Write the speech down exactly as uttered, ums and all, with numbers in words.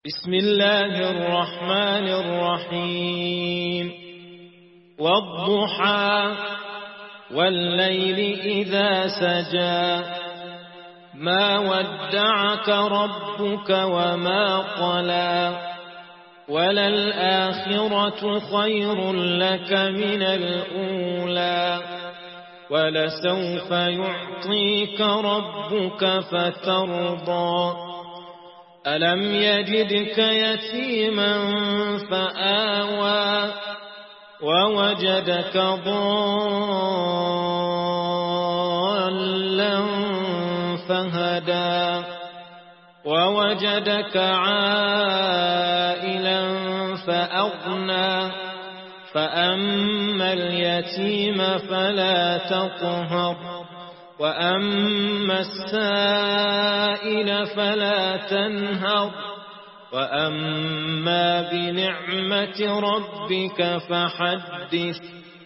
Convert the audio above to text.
بسم الله الرحمن الرحيم والضحى والليل إذا سجى ما ودعك ربك وما قلى وللآخرة خير لك من الأولى ولسوف يعطيك ربك فترضى ألم يجدك يتيما فآوى ووجدك ضالا فهدى ووجدك عائلا فأغنى فأما اليتيم فلا تقهر وأما السائل فلا تنهر وأما بنعمة ربك فحدث